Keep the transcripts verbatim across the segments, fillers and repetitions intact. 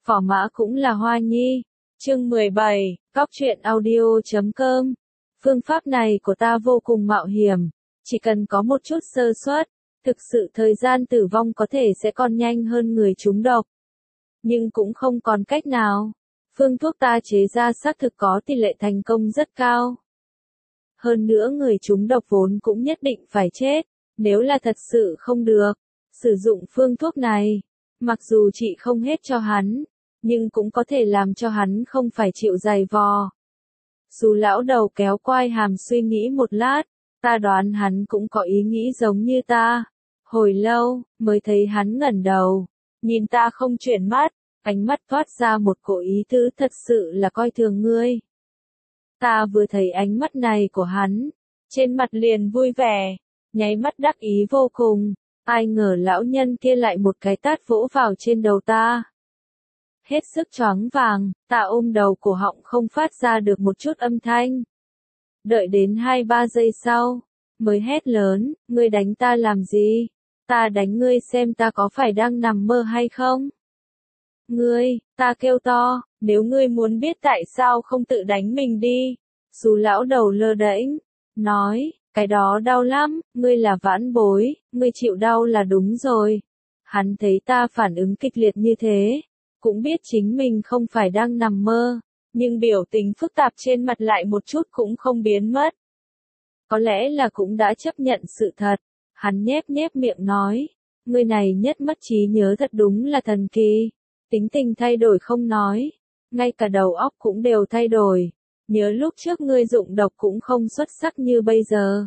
phò mã cũng là hoa nhi. Chương mười bảy, Cóc truyện audio chấm com. Phương pháp này của ta vô cùng mạo hiểm, chỉ cần có một chút sơ suất, thực sự thời gian tử vong có thể sẽ còn nhanh hơn người trúng độc. Nhưng cũng không còn cách nào. Phương thuốc ta chế ra xác thực có tỷ lệ thành công rất cao. Hơn nữa người trúng độc vốn cũng nhất định phải chết, nếu là thật sự không được, sử dụng phương thuốc này, mặc dù trị không hết cho hắn, nhưng cũng có thể làm cho hắn không phải chịu dày vò. Dù lão đầu kéo quai hàm suy nghĩ một lát, ta đoán hắn cũng có ý nghĩ giống như ta. Hồi lâu, mới thấy hắn ngẩng đầu, nhìn ta không chuyển mắt, ánh mắt toát ra một cổ ý tứ thật sự là coi thường ngươi. Ta vừa thấy ánh mắt này của hắn, trên mặt liền vui vẻ, nháy mắt đắc ý vô cùng, ai ngờ lão nhân kia lại một cái tát vỗ vào trên đầu ta. Hết sức choáng vàng, ta ôm đầu cổ họng không phát ra được một chút âm thanh. Đợi đến hai ba giây sau, mới hét lớn, ngươi đánh ta làm gì? Ta đánh ngươi xem ta có phải đang nằm mơ hay không? Ngươi, ta kêu to, nếu ngươi muốn biết tại sao không tự đánh mình đi. Dù lão đầu lơ đễnh, nói, cái đó đau lắm, ngươi là vãn bối, ngươi chịu đau là đúng rồi. Hắn thấy ta phản ứng kịch liệt như thế, cũng biết chính mình không phải đang nằm mơ, nhưng biểu tình phức tạp trên mặt lại một chút cũng không biến mất. Có lẽ là cũng đã chấp nhận sự thật, hắn nhếch nhếch miệng nói, ngươi này nhất mất trí nhớ thật đúng là thần kỳ, tính tình thay đổi không nói, ngay cả đầu óc cũng đều thay đổi, nhớ lúc trước ngươi dụng độc cũng không xuất sắc như bây giờ.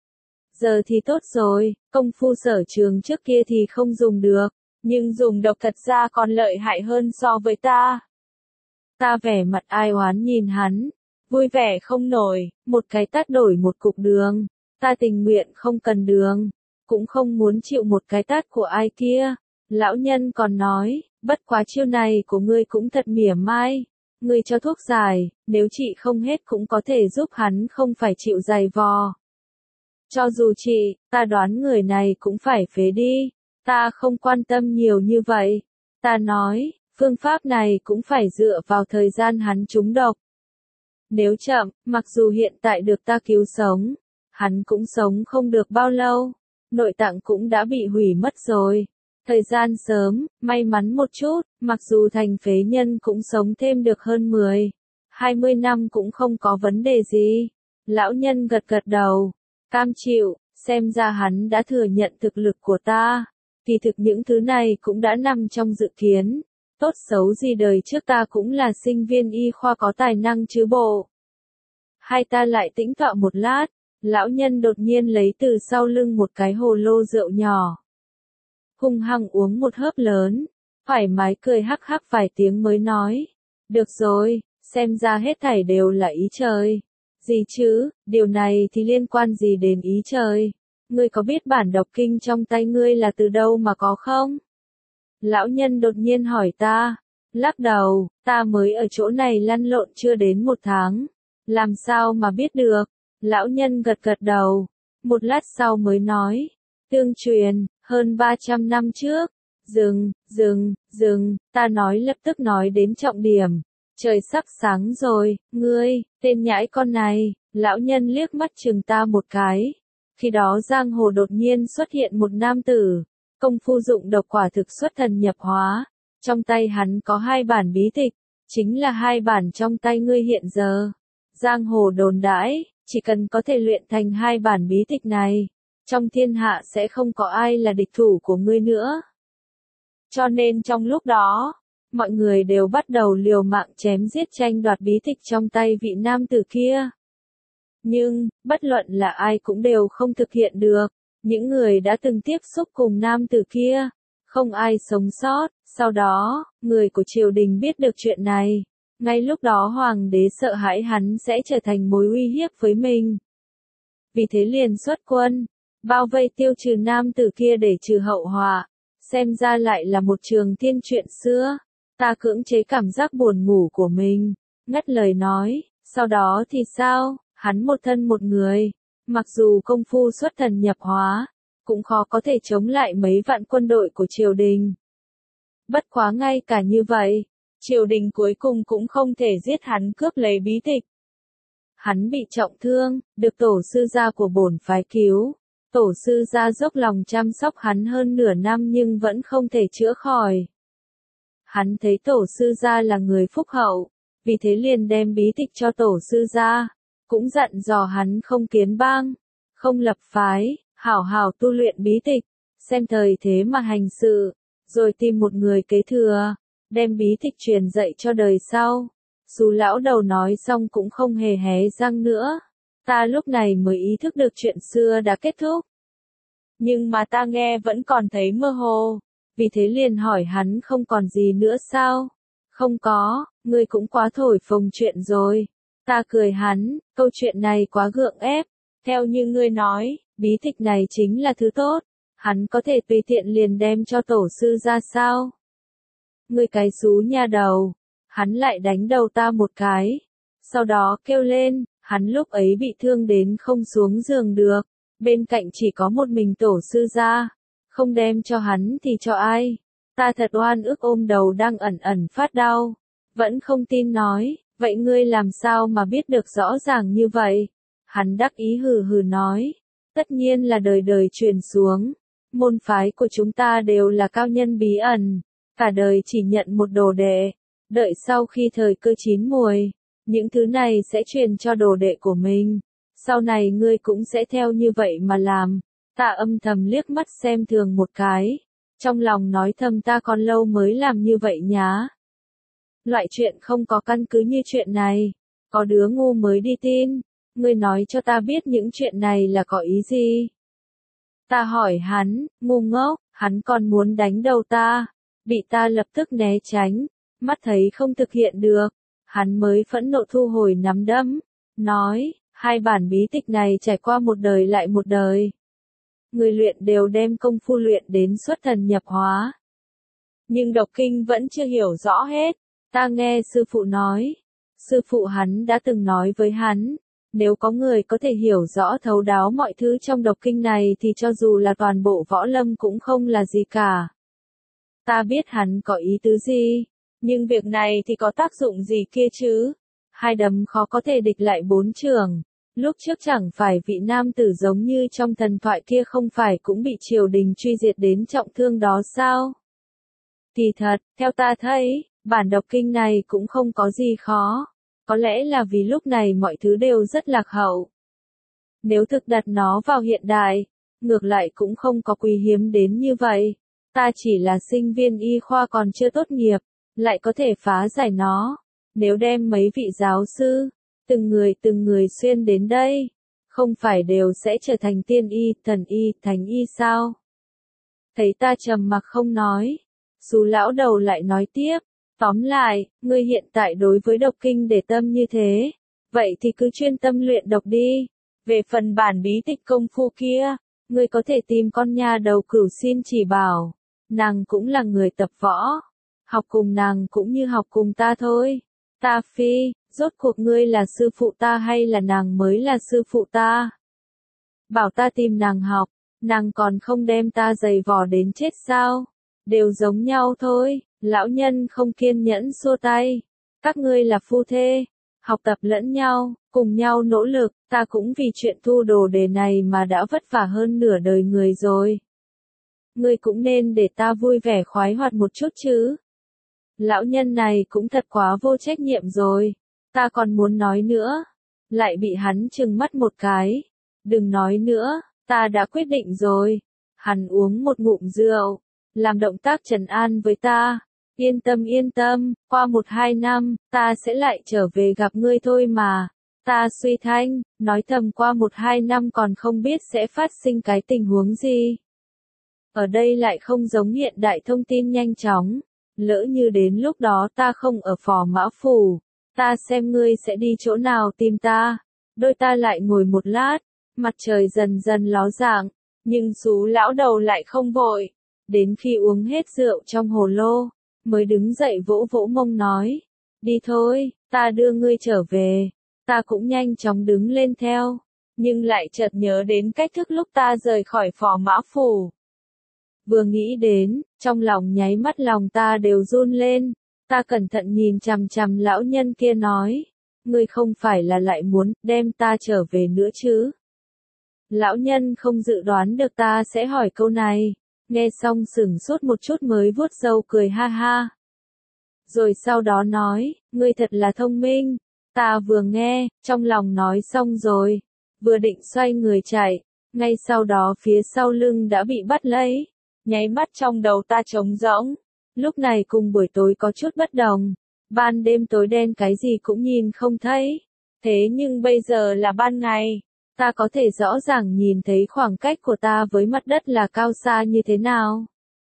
Giờ thì tốt rồi, công phu sở trường trước kia thì không dùng được, nhưng dùng độc thật ra còn lợi hại hơn so với ta. Ta vẻ mặt ai oán nhìn hắn, vui vẻ không nổi, một cái tát đổi một cục đường, ta tình nguyện không cần đường, cũng không muốn chịu một cái tát của ai kia. Lão nhân còn nói, bất quá chiêu này của ngươi cũng thật mỉa mai, ngươi cho thuốc giải, nếu trị không hết cũng có thể giúp hắn không phải chịu dày vò. Cho dù trị, ta đoán người này cũng phải phế đi, ta không quan tâm nhiều như vậy. Ta nói, phương pháp này cũng phải dựa vào thời gian hắn trúng độc. Nếu chậm, mặc dù hiện tại được ta cứu sống, hắn cũng sống không được bao lâu, nội tạng cũng đã bị hủy mất rồi. Thời gian sớm, may mắn một chút, mặc dù thành phế nhân cũng sống thêm được hơn mười, hai mươi năm cũng không có vấn đề gì. Lão nhân gật gật đầu, cam chịu, xem ra hắn đã thừa nhận thực lực của ta. Kỳ thực những thứ này cũng đã nằm trong dự kiến, tốt xấu gì đời trước ta cũng là sinh viên y khoa có tài năng chứ bộ. Hai ta lại tĩnh tọa một lát, lão nhân đột nhiên lấy từ sau lưng một cái hồ lô rượu nhỏ. Hung hăng uống một hớp lớn, thoải mái cười hắc hắc vài tiếng mới nói. Được rồi, xem ra hết thảy đều là ý trời. Gì chứ, điều này thì liên quan gì đến ý trời? Ngươi có biết bản độc kinh trong tay ngươi là từ đâu mà có không? Lão nhân đột nhiên hỏi ta. Lắc đầu, ta mới ở chỗ này lăn lộn chưa đến một tháng. Làm sao mà biết được? Lão nhân gật gật đầu. Một lát sau mới nói. Tương truyền, hơn ba trăm năm trước. Dừng, dừng, dừng, ta nói lập tức nói đến trọng điểm. Trời sắp sáng rồi, ngươi, tên nhãi con này. Lão nhân liếc mắt chừng ta một cái. Khi đó giang hồ đột nhiên xuất hiện một nam tử, công phu dụng độc quả thực xuất thần nhập hóa, trong tay hắn có hai bản bí tịch, chính là hai bản trong tay ngươi hiện giờ. Giang hồ đồn đãi, chỉ cần có thể luyện thành hai bản bí tịch này, trong thiên hạ sẽ không có ai là địch thủ của ngươi nữa. Cho nên trong lúc đó, mọi người đều bắt đầu liều mạng chém giết tranh đoạt bí tịch trong tay vị nam tử kia. Nhưng, bất luận là ai cũng đều không thực hiện được. Những người đã từng tiếp xúc cùng nam tử kia, không ai sống sót. Sau đó, người của triều đình biết được chuyện này. Ngay lúc đó hoàng đế sợ hãi hắn sẽ trở thành mối uy hiếp với mình. Vì thế liền xuất quân, bao vây tiêu trừ nam tử kia để trừ hậu họa. Xem ra lại là một trường thiên chuyện xưa. Ta cưỡng chế cảm giác buồn ngủ của mình, ngắt lời nói, sau đó thì sao? Hắn một thân một người, mặc dù công phu xuất thần nhập hóa, cũng khó có thể chống lại mấy vạn quân đội của triều đình. Bất quá ngay cả như vậy, triều đình cuối cùng cũng không thể giết hắn cướp lấy bí tịch. Hắn bị trọng thương, được tổ sư gia của bổn phái cứu. Tổ sư gia dốc lòng chăm sóc hắn hơn nửa năm nhưng vẫn không thể chữa khỏi. Hắn thấy tổ sư gia là người phúc hậu, vì thế liền đem bí tịch cho tổ sư gia, cũng dặn dò hắn không kiến bang, không lập phái, hảo hảo tu luyện bí tịch, xem thời thế mà hành sự, rồi tìm một người kế thừa, đem bí tịch truyền dạy cho đời sau. Dù lão đầu nói xong cũng không hề hé răng nữa. Ta lúc này mới ý thức được chuyện xưa đã kết thúc. Nhưng mà ta nghe vẫn còn thấy mơ hồ. Vì thế liền hỏi hắn không còn gì nữa sao? Không có, ngươi cũng quá thổi phồng chuyện rồi. Ta cười hắn, câu chuyện này quá gượng ép. Theo như ngươi nói, bí tịch này chính là thứ tốt. Hắn có thể tùy tiện liền đem cho tổ sư ra sao? Ngươi cái xú nha đầu. Hắn lại đánh đầu ta một cái. Sau đó kêu lên, hắn lúc ấy bị thương đến không xuống giường được. Bên cạnh chỉ có một mình tổ sư gia. Không đem cho hắn thì cho ai? Ta thật oan ức ôm đầu đang ẩn ẩn phát đau. Vẫn không tin nói, vậy ngươi làm sao mà biết được rõ ràng như vậy? Hắn đắc ý hừ hừ nói, tất nhiên là đời đời truyền xuống. Môn phái của chúng ta đều là cao nhân bí ẩn. Cả đời chỉ nhận một đồ đệ. Đợi sau khi thời cơ chín muồi, những thứ này sẽ truyền cho đồ đệ của mình. Sau này ngươi cũng sẽ theo như vậy mà làm. Ta âm thầm liếc mắt xem thường một cái. Trong lòng nói thầm ta còn lâu mới làm như vậy nhá. Loại chuyện không có căn cứ như chuyện này. Có đứa ngu mới đi tin. Ngươi nói cho ta biết những chuyện này là có ý gì? Ta hỏi hắn, ngu ngốc, hắn còn muốn đánh đầu ta. Bị ta lập tức né tránh. Mắt thấy không thực hiện được. Hắn mới phẫn nộ thu hồi nắm đấm. Nói, hai bản bí tịch này trải qua một đời lại một đời. Người luyện đều đem công phu luyện đến xuất thần nhập hóa. Nhưng độc kinh vẫn chưa hiểu rõ hết. Ta nghe sư phụ nói. Sư phụ hắn đã từng nói với hắn. Nếu có người có thể hiểu rõ thấu đáo mọi thứ trong độc kinh này thì cho dù là toàn bộ võ lâm cũng không là gì cả. Ta biết hắn có ý tứ gì. Nhưng việc này thì có tác dụng gì kia chứ? Hai đấm khó có thể địch lại bốn chưởng. Lúc trước chẳng phải vị nam tử giống như trong thần thoại kia không phải cũng bị triều đình truy diệt đến trọng thương đó sao? Thì thật, theo ta thấy, bản độc kinh này cũng không có gì khó. Có lẽ là vì lúc này mọi thứ đều rất lạc hậu. Nếu thực đặt nó vào hiện đại, ngược lại cũng không có quý hiếm đến như vậy. Ta chỉ là sinh viên y khoa còn chưa tốt nghiệp, lại có thể phá giải nó. Nếu đem mấy vị giáo sư, từng người từng người xuyên đến đây, không phải đều sẽ trở thành tiên y, thần y, thánh y sao? Thấy ta trầm mặc không nói, Sú lão đầu lại nói tiếp, tóm lại, ngươi hiện tại đối với độc kinh để tâm như thế, vậy thì cứ chuyên tâm luyện độc đi. Về phần bản bí tịch công phu kia, ngươi có thể tìm con nha đầu Cửu xin chỉ bảo, nàng cũng là người tập võ, học cùng nàng cũng như học cùng ta thôi. Ta phi, rốt cuộc ngươi là sư phụ ta hay là nàng mới là sư phụ ta? Bảo ta tìm nàng học, nàng còn không đem ta giày vò đến chết sao? Đều giống nhau thôi, lão nhân không kiên nhẫn xua tay. Các ngươi là phu thê, học tập lẫn nhau, cùng nhau nỗ lực, ta cũng vì chuyện thu đồ đề này mà đã vất vả hơn nửa đời người rồi. Ngươi cũng nên để ta vui vẻ khoái hoạt một chút chứ. Lão nhân này cũng thật quá vô trách nhiệm rồi. Ta còn muốn nói nữa. Lại bị hắn trừng mắt một cái. Đừng nói nữa, ta đã quyết định rồi. Hắn uống một ngụm rượu. Làm động tác trấn an với ta. Yên tâm yên tâm, qua một hai năm, ta sẽ lại trở về gặp ngươi thôi mà. Ta suy thanh, nói thầm qua một hai năm còn không biết sẽ phát sinh cái tình huống gì. Ở đây lại không giống hiện đại thông tin nhanh chóng. Lỡ như đến lúc đó ta không ở Phò Mã Phủ, ta xem ngươi sẽ đi chỗ nào tìm ta. Đôi ta lại ngồi một lát, mặt trời dần dần ló dạng, nhưng Sú lão đầu lại không vội. Đến khi uống hết rượu trong hồ lô, mới đứng dậy vỗ vỗ mông nói, đi thôi, ta đưa ngươi trở về. Ta cũng nhanh chóng đứng lên theo, nhưng lại chợt nhớ đến cách thức lúc ta rời khỏi Phò Mã Phủ. Vừa nghĩ đến, trong lòng nháy mắt lòng ta đều run lên. Ta cẩn thận nhìn chằm chằm lão nhân kia nói, ngươi không phải là lại muốn đem ta trở về nữa chứ? Lão nhân không dự đoán được ta sẽ hỏi câu này, nghe xong sửng sốt một chút mới vuốt râu cười ha ha. Rồi sau đó nói, ngươi thật là thông minh. Ta vừa nghe, trong lòng nói xong rồi, vừa định xoay người chạy, ngay sau đó phía sau lưng đã bị bắt lấy, nháy mắt trong đầu ta trống rỗng. Lúc này cùng buổi tối có chút bất đồng, ban đêm tối đen cái gì cũng nhìn không thấy, thế nhưng bây giờ là ban ngày, ta có thể rõ ràng nhìn thấy khoảng cách của ta với mặt đất là cao xa như thế nào.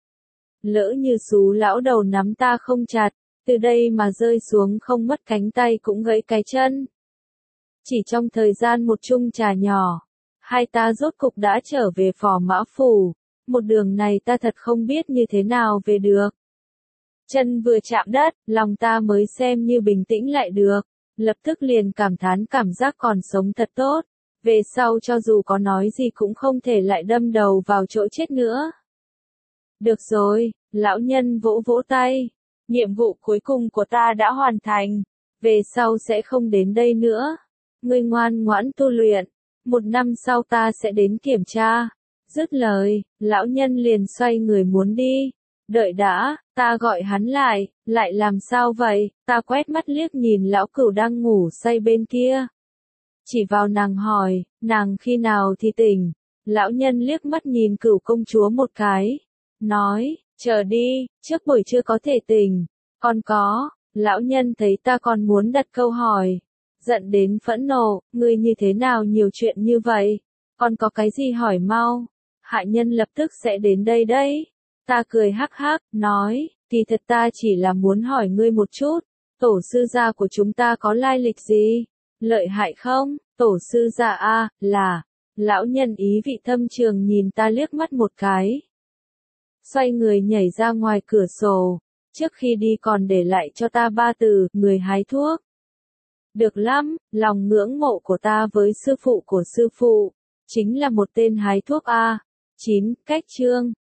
Lỡ như xú lão đầu nắm ta không chặt, từ đây mà rơi xuống không mất cánh tay cũng gãy cái chân. Chỉ trong thời gian một chung trà nhỏ, hai ta rốt cục đã trở về Phò Mã Phủ, một đường này ta thật không biết như thế nào về được. Chân vừa chạm đất, lòng ta mới xem như bình tĩnh lại được, lập tức liền cảm thán cảm giác còn sống thật tốt, về sau cho dù có nói gì cũng không thể lại đâm đầu vào chỗ chết nữa. Được rồi, lão nhân vỗ vỗ tay, nhiệm vụ cuối cùng của ta đã hoàn thành, về sau sẽ không đến đây nữa. Ngươi ngoan ngoãn tu luyện, một năm sau ta sẽ đến kiểm tra. Dứt lời, lão nhân liền xoay người muốn đi. Đợi đã, ta gọi hắn lại, lại làm sao vậy? Ta quét mắt liếc nhìn lão cửu đang ngủ say bên kia. Chỉ vào nàng hỏi, nàng khi nào thì tỉnh? Lão nhân liếc mắt nhìn cửu công chúa một cái, nói, chờ đi, trước buổi trưa có thể tỉnh. Còn có, lão nhân thấy ta còn muốn đặt câu hỏi, giận đến phẫn nộ, ngươi như thế nào nhiều chuyện như vậy? Còn có cái gì hỏi mau? Hạ nhân lập tức sẽ đến đây đấy. Ta cười hắc hắc, nói, kỳ thật ta chỉ là muốn hỏi ngươi một chút, tổ sư gia của chúng ta có lai lịch gì? Lợi hại không? Tổ sư gia a, là, lão nhân ý vị thâm trường nhìn ta liếc mắt một cái. Xoay người nhảy ra ngoài cửa sổ, trước khi đi còn để lại cho ta ba từ, người hái thuốc. Được lắm, lòng ngưỡng mộ của ta với sư phụ của sư phụ, chính là một tên hái thuốc a. chín, cách chương.